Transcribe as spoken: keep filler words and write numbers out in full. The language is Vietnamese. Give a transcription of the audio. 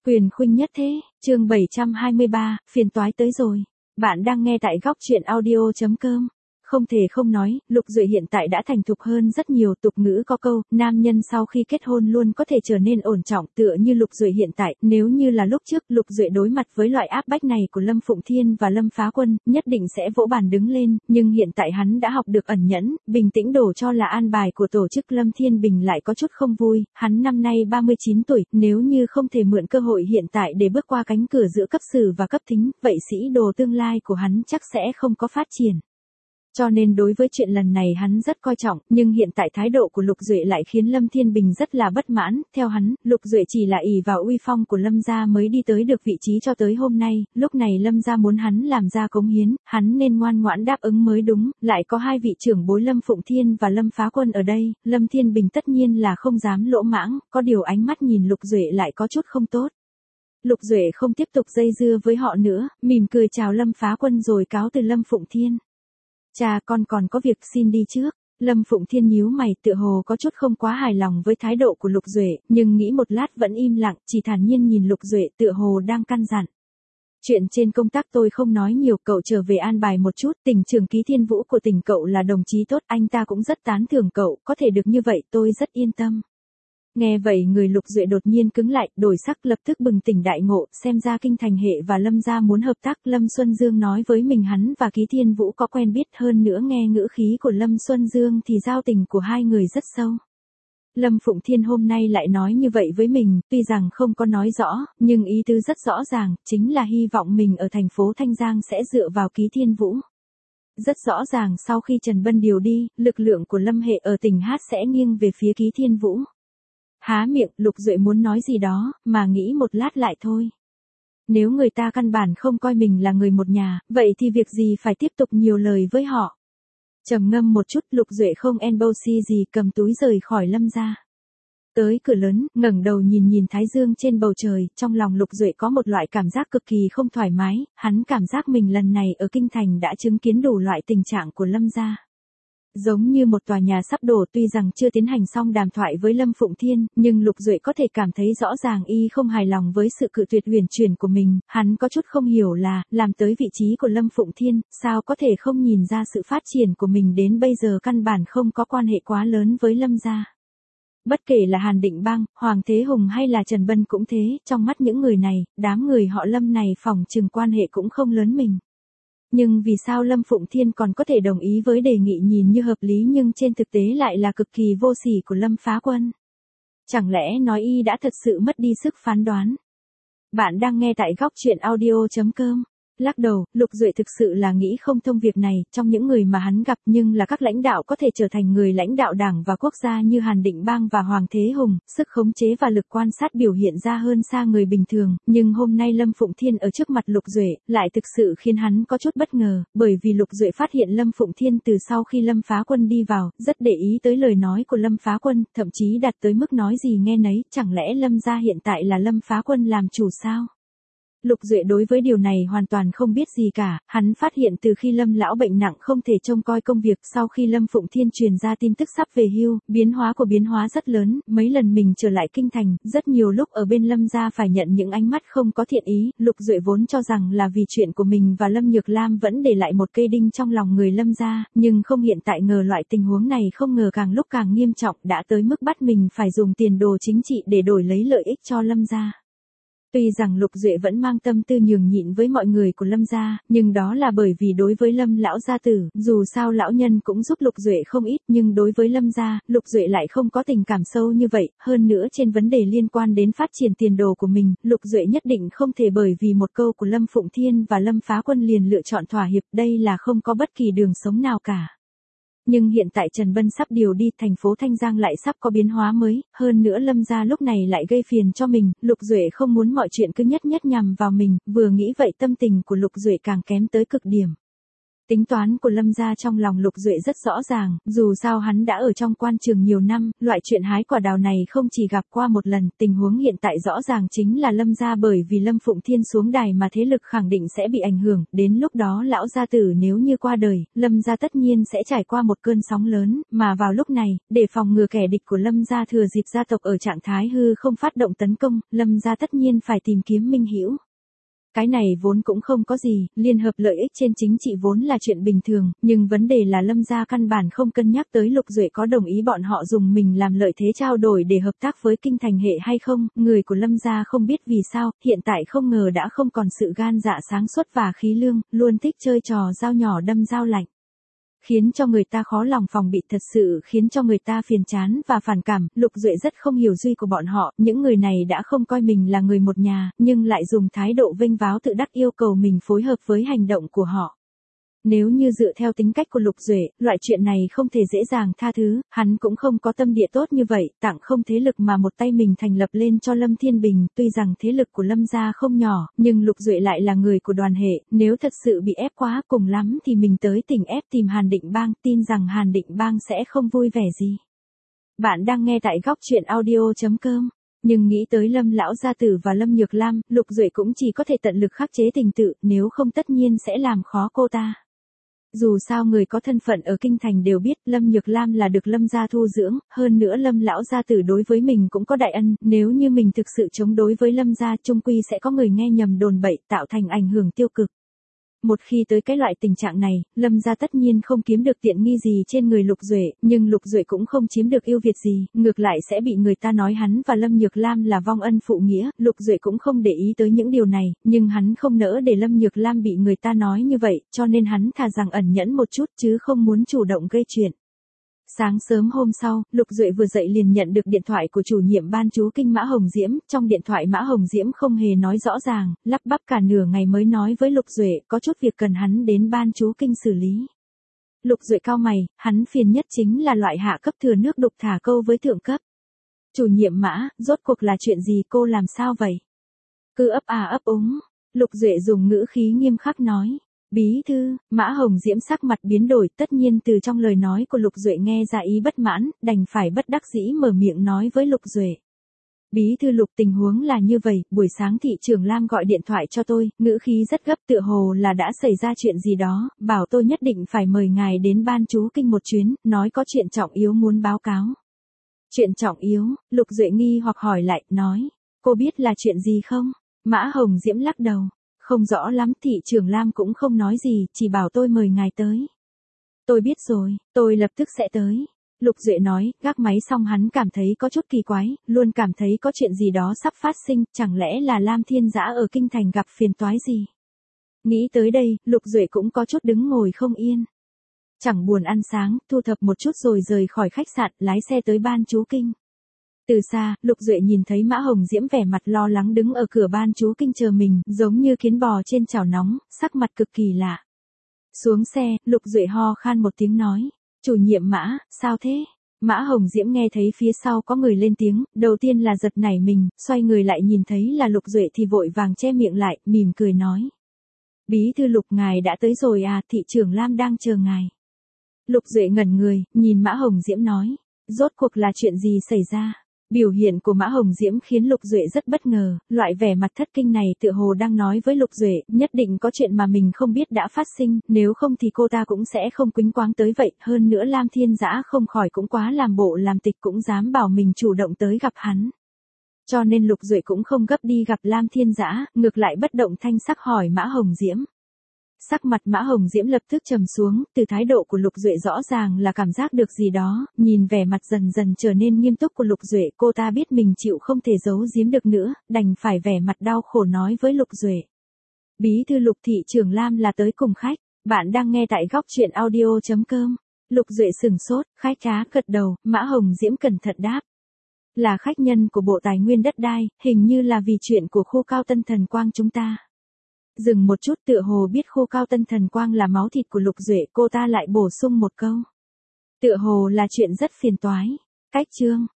Quyền khuynh nhất thế, chương bảy trăm hai mươi ba, phiền toái tới rồi. Bạn đang nghe tại góc truyện audio chấm com. Không thể không nói, Lục Duệ hiện tại đã thành thục hơn rất nhiều. Tục ngữ có câu, nam nhân sau khi kết hôn luôn có thể trở nên ổn trọng, tựa như Lục Duệ hiện tại. Nếu như là lúc trước, Lục Duệ đối mặt với loại áp bách này của Lâm Phụng Thiên và Lâm Phá Quân, nhất định sẽ vỗ bàn đứng lên, nhưng hiện tại hắn đã học được ẩn nhẫn, bình tĩnh đổ cho là an bài của tổ chức. Lâm Thiên Bình lại có chút không vui, hắn năm nay ba mươi chín tuổi, nếu như không thể mượn cơ hội hiện tại để bước qua cánh cửa giữa cấp sử và cấp thính, vậy sĩ đồ tương lai của hắn chắc sẽ không có phát triển. Cho nên đối với chuyện lần này hắn rất coi trọng, nhưng hiện tại thái độ của Lục Duệ lại khiến Lâm Thiên Bình rất là bất mãn. Theo hắn, Lục Duệ chỉ là ỷ vào uy phong của Lâm gia mới đi tới được vị trí cho tới hôm nay, lúc này Lâm gia muốn hắn làm ra cống hiến, hắn nên ngoan ngoãn đáp ứng mới đúng, lại có hai vị trưởng bối Lâm Phụng Thiên và Lâm Phá Quân ở đây, Lâm Thiên Bình tất nhiên là không dám lỗ mãng, có điều ánh mắt nhìn Lục Duệ lại có chút không tốt. Lục Duệ không tiếp tục dây dưa với họ nữa, mỉm cười chào Lâm Phá Quân rồi cáo từ Lâm Phụng Thiên. Cha, con còn có việc xin đi trước. Lâm Phụng Thiên nhíu mày, tựa hồ có chút không quá hài lòng với thái độ của Lục Duệ, nhưng nghĩ một lát vẫn im lặng, chỉ thản nhiên nhìn Lục Duệ, tựa hồ đang căn dặn. Chuyện trên công tác tôi không nói nhiều, cậu trở về an bài một chút. Tỉnh trưởng Ký Thiên Vũ của tỉnh cậu là đồng chí tốt, anh ta cũng rất tán thưởng cậu, có thể được như vậy tôi rất yên tâm. Nghe vậy người Lục Duệ đột nhiên cứng lại, đổi sắc, lập tức bừng tỉnh đại ngộ, xem ra Kinh Thành Hệ và Lâm gia muốn hợp tác. Lâm Xuân Dương nói với mình hắn và Ký Thiên Vũ có quen biết, hơn nữa nghe ngữ khí của Lâm Xuân Dương thì giao tình của hai người rất sâu. Lâm Phụng Thiên hôm nay lại nói như vậy với mình, tuy rằng không có nói rõ, nhưng ý tứ rất rõ ràng, chính là hy vọng mình ở thành phố Thanh Giang sẽ dựa vào Ký Thiên Vũ. Rất rõ ràng sau khi Trần Bân điều đi, lực lượng của Lâm Hệ ở tỉnh Hát sẽ nghiêng về phía Ký Thiên Vũ. Há miệng, Lục Duệ muốn nói gì đó, mà nghĩ một lát lại thôi. Nếu người ta căn bản không coi mình là người một nhà, vậy thì việc gì phải tiếp tục nhiều lời với họ. Trầm ngâm một chút, Lục Duệ không embassy gì, cầm túi rời khỏi Lâm gia. Tới cửa lớn, ngẩng đầu nhìn nhìn thái dương trên bầu trời, trong lòng Lục Duệ có một loại cảm giác cực kỳ không thoải mái, hắn cảm giác mình lần này ở Kinh Thành đã chứng kiến đủ loại tình trạng của Lâm gia. Giống như một tòa nhà sắp đổ, tuy rằng chưa tiến hành xong đàm thoại với Lâm Phụng Thiên, nhưng Lục Duệ có thể cảm thấy rõ ràng y không hài lòng với sự cự tuyệt huyền chuyển của mình, hắn có chút không hiểu là, làm tới vị trí của Lâm Phụng Thiên, sao có thể không nhìn ra sự phát triển của mình đến bây giờ căn bản không có quan hệ quá lớn với Lâm gia. Bất kể là Hàn Định Bang, Hoàng Thế Hùng hay là Trần Bân cũng thế, trong mắt những người này, đám người họ Lâm này phỏng chừng quan hệ cũng không lớn mình. Nhưng vì sao Lâm Phụng Thiên còn có thể đồng ý với đề nghị nhìn như hợp lý nhưng trên thực tế lại là cực kỳ vô sỉ của Lâm Phá Quân? Chẳng lẽ nói y đã thật sự mất đi sức phán đoán? Bạn đang nghe tại góc truyện audio chấm com. Lắc đầu, Lục Duệ thực sự là nghĩ không thông việc này, trong những người mà hắn gặp nhưng là các lãnh đạo có thể trở thành người lãnh đạo đảng và quốc gia như Hàn Định Bang và Hoàng Thế Hùng, sức khống chế và lực quan sát biểu hiện ra hơn xa người bình thường, nhưng hôm nay Lâm Phụng Thiên ở trước mặt Lục Duệ, lại thực sự khiến hắn có chút bất ngờ, bởi vì Lục Duệ phát hiện Lâm Phụng Thiên từ sau khi Lâm Phá Quân đi vào, rất để ý tới lời nói của Lâm Phá Quân, thậm chí đạt tới mức nói gì nghe nấy, chẳng lẽ Lâm gia hiện tại là Lâm Phá Quân làm chủ sao? Lục Duệ đối với điều này hoàn toàn không biết gì cả, hắn phát hiện từ khi Lâm lão bệnh nặng không thể trông coi công việc, sau khi Lâm Phụng Thiên truyền ra tin tức sắp về hưu, biến hóa của biến hóa rất lớn, mấy lần mình trở lại Kinh Thành, rất nhiều lúc ở bên Lâm gia phải nhận những ánh mắt không có thiện ý, Lục Duệ vốn cho rằng là vì chuyện của mình và Lâm Nhược Lam vẫn để lại một cây đinh trong lòng người Lâm gia, nhưng không hiện tại ngờ loại tình huống này không ngờ càng lúc càng nghiêm trọng, đã tới mức bắt mình phải dùng tiền đồ chính trị để đổi lấy lợi ích cho Lâm gia. Tuy rằng Lục Duệ vẫn mang tâm tư nhường nhịn với mọi người của Lâm gia, nhưng đó là bởi vì đối với Lâm lão gia tử, dù sao lão nhân cũng giúp Lục Duệ không ít, nhưng đối với Lâm gia, Lục Duệ lại không có tình cảm sâu như vậy, hơn nữa trên vấn đề liên quan đến phát triển tiền đồ của mình, Lục Duệ nhất định không thể bởi vì một câu của Lâm Phụng Thiên và Lâm Phá Quân liền lựa chọn thỏa hiệp, đây là không có bất kỳ đường sống nào cả. Nhưng hiện tại Trần Bân sắp điều đi, thành phố Thanh Giang lại sắp có biến hóa mới, hơn nữa Lâm gia lúc này lại gây phiền cho mình, Lục Duệ không muốn mọi chuyện cứ nhất nhất nhằm vào mình, vừa nghĩ vậy tâm tình của Lục Duệ càng kém tới cực điểm. Tính toán của Lâm gia trong lòng Lục Duệ rất rõ ràng, dù sao hắn đã ở trong quan trường nhiều năm, loại chuyện hái quả đào này không chỉ gặp qua một lần, tình huống hiện tại rõ ràng chính là Lâm gia bởi vì Lâm Phụng Thiên xuống đài mà thế lực khẳng định sẽ bị ảnh hưởng, đến lúc đó lão gia tử nếu như qua đời, Lâm gia tất nhiên sẽ trải qua một cơn sóng lớn, mà vào lúc này, để phòng ngừa kẻ địch của Lâm gia thừa dịp gia tộc ở trạng thái hư không phát động tấn công, Lâm gia tất nhiên phải tìm kiếm minh hữu. Cái này vốn cũng không có gì, liên hợp lợi ích trên chính trị vốn là chuyện bình thường, nhưng vấn đề là Lâm gia căn bản không cân nhắc tới Lục Duệ có đồng ý bọn họ dùng mình làm lợi thế trao đổi để hợp tác với kinh thành hệ hay không, người của Lâm gia không biết vì sao, hiện tại không ngờ đã không còn sự gan dạ sáng suốt và khí lương, luôn thích chơi trò dao nhỏ đâm dao lạnh. Khiến cho người ta khó lòng phòng bị, thật sự khiến cho người ta phiền chán và phản cảm, Lục Duệ rất không hiểu duy của bọn họ, những người này đã không coi mình là người một nhà, nhưng lại dùng thái độ vênh váo tự đắc yêu cầu mình phối hợp với hành động của họ. Nếu như dựa theo tính cách của Lục Duệ, loại chuyện này không thể dễ dàng tha thứ, hắn cũng không có tâm địa tốt như vậy, tặng không thế lực mà một tay mình thành lập lên cho Lâm Thiên Bình, tuy rằng thế lực của Lâm gia không nhỏ, nhưng Lục Duệ lại là người của đoàn hệ, nếu thật sự bị ép quá cùng lắm thì mình tới tỉnh ép tìm Hàn Định Bang, tin rằng Hàn Định Bang sẽ không vui vẻ gì. Bạn đang nghe tại góc truyện audio chấm com. Nhưng nghĩ tới Lâm lão gia tử và Lâm Nhược Lam, Lục Duệ cũng chỉ có thể tận lực khắc chế tình tự, nếu không tất nhiên sẽ làm khó cô ta. Dù sao người có thân phận ở kinh thành đều biết Lâm Nhược Lam là được Lâm gia thu dưỡng, hơn nữa Lâm lão gia tử đối với mình cũng có đại ân, nếu như mình thực sự chống đối với Lâm gia chung quy sẽ có người nghe nhầm đồn bậy tạo thành ảnh hưởng tiêu cực. Một khi tới cái loại tình trạng này, Lâm gia tất nhiên không kiếm được tiện nghi gì trên người Lục Duệ, nhưng Lục Duệ cũng không chiếm được ưu việt gì, ngược lại sẽ bị người ta nói hắn và Lâm Nhược Lam là vong ân phụ nghĩa, Lục Duệ cũng không để ý tới những điều này, nhưng hắn không nỡ để Lâm Nhược Lam bị người ta nói như vậy, cho nên hắn thà rằng ẩn nhẫn một chút chứ không muốn chủ động gây chuyện. Sáng sớm hôm sau, Lục Duệ vừa dậy liền nhận được điện thoại của chủ nhiệm ban chú kinh Mã Hồng Diễm, trong điện thoại Mã Hồng Diễm không hề nói rõ ràng, lắp bắp cả nửa ngày mới nói với Lục Duệ, có chút việc cần hắn đến ban chú kinh xử lý. Lục Duệ cau mày, hắn phiền nhất chính là loại hạ cấp thừa nước đục thả câu với thượng cấp. Chủ nhiệm Mã, rốt cuộc là chuyện gì, cô làm sao vậy? Cứ ấp à ấp úng, Lục Duệ dùng ngữ khí nghiêm khắc nói. Bí thư, Mã Hồng Diễm sắc mặt biến đổi, tất nhiên từ trong lời nói của Lục Duệ nghe ra ý bất mãn, đành phải bất đắc dĩ mở miệng nói với Lục Duệ. Bí thư Lục, tình huống là như vậy, buổi sáng thị trưởng Lam gọi điện thoại cho tôi, ngữ khí rất gấp, tựa hồ là đã xảy ra chuyện gì đó, bảo tôi nhất định phải mời ngài đến ban chú kinh một chuyến, nói có chuyện trọng yếu muốn báo cáo. Chuyện trọng yếu, Lục Duệ nghi hoặc hỏi lại, nói, cô biết là chuyện gì không? Mã Hồng Diễm lắc đầu. Không rõ lắm, thị trưởng Lam cũng không nói gì, chỉ bảo tôi mời ngài tới. Tôi biết rồi, tôi lập tức sẽ tới. Lục Duệ nói, gác máy xong hắn cảm thấy có chút kỳ quái, luôn cảm thấy có chuyện gì đó sắp phát sinh, chẳng lẽ là Lam Thiên Dã ở kinh thành gặp phiền toái gì. Nghĩ tới đây, Lục Duệ cũng có chút đứng ngồi không yên. Chẳng buồn ăn sáng, thu thập một chút rồi rời khỏi khách sạn, lái xe tới ban chú kinh. Từ xa, Lục Duệ nhìn thấy Mã Hồng Diễm vẻ mặt lo lắng đứng ở cửa ban chú kinh chờ mình, giống như kiến bò trên chảo nóng, sắc mặt cực kỳ lạ. Xuống xe, Lục Duệ ho khan một tiếng nói, chủ nhiệm Mã, sao thế? Mã Hồng Diễm nghe thấy phía sau có người lên tiếng, đầu tiên là giật nảy mình, xoay người lại nhìn thấy là Lục Duệ thì vội vàng che miệng lại, mỉm cười nói. Bí thư Lục, ngài đã tới rồi à, thị trưởng Lam đang chờ ngài. Lục Duệ ngẩn người, nhìn Mã Hồng Diễm nói, rốt cuộc là chuyện gì xảy ra? Biểu hiện của Mã Hồng Diễm khiến Lục Duệ rất bất ngờ, loại vẻ mặt thất kinh này tựa hồ đang nói với Lục Duệ, nhất định có chuyện mà mình không biết đã phát sinh, nếu không thì cô ta cũng sẽ không quýnh quáng tới vậy, hơn nữa Lam Thiên Dã không khỏi cũng quá làm bộ làm tịch cũng dám bảo mình chủ động tới gặp hắn. Cho nên Lục Duệ cũng không gấp đi gặp Lam Thiên Dã, ngược lại bất động thanh sắc hỏi Mã Hồng Diễm. Sắc mặt Mã Hồng Diễm lập tức trầm xuống, từ thái độ của Lục Duệ rõ ràng là cảm giác được gì đó, nhìn vẻ mặt dần dần trở nên nghiêm túc của Lục Duệ, cô ta biết mình chịu không thể giấu giếm được nữa, đành phải vẻ mặt đau khổ nói với Lục Duệ. Bí thư Lục, thị trưởng Lam là tới cùng khách, bạn đang nghe tại góc truyện audio chấm com. Lục Duệ sừng sốt, khách trá gật đầu, Mã Hồng Diễm cẩn thận đáp. Là khách nhân của Bộ Tài nguyên Đất đai, hình như là vì chuyện của khu cao Tân Thần Quang chúng ta. Dừng một chút, tựa hồ biết khu cao Tân Thần Quang là máu thịt của Lục Duệ, cô ta lại bổ sung một câu. Tựa hồ là chuyện rất phiền toái. Cách chương.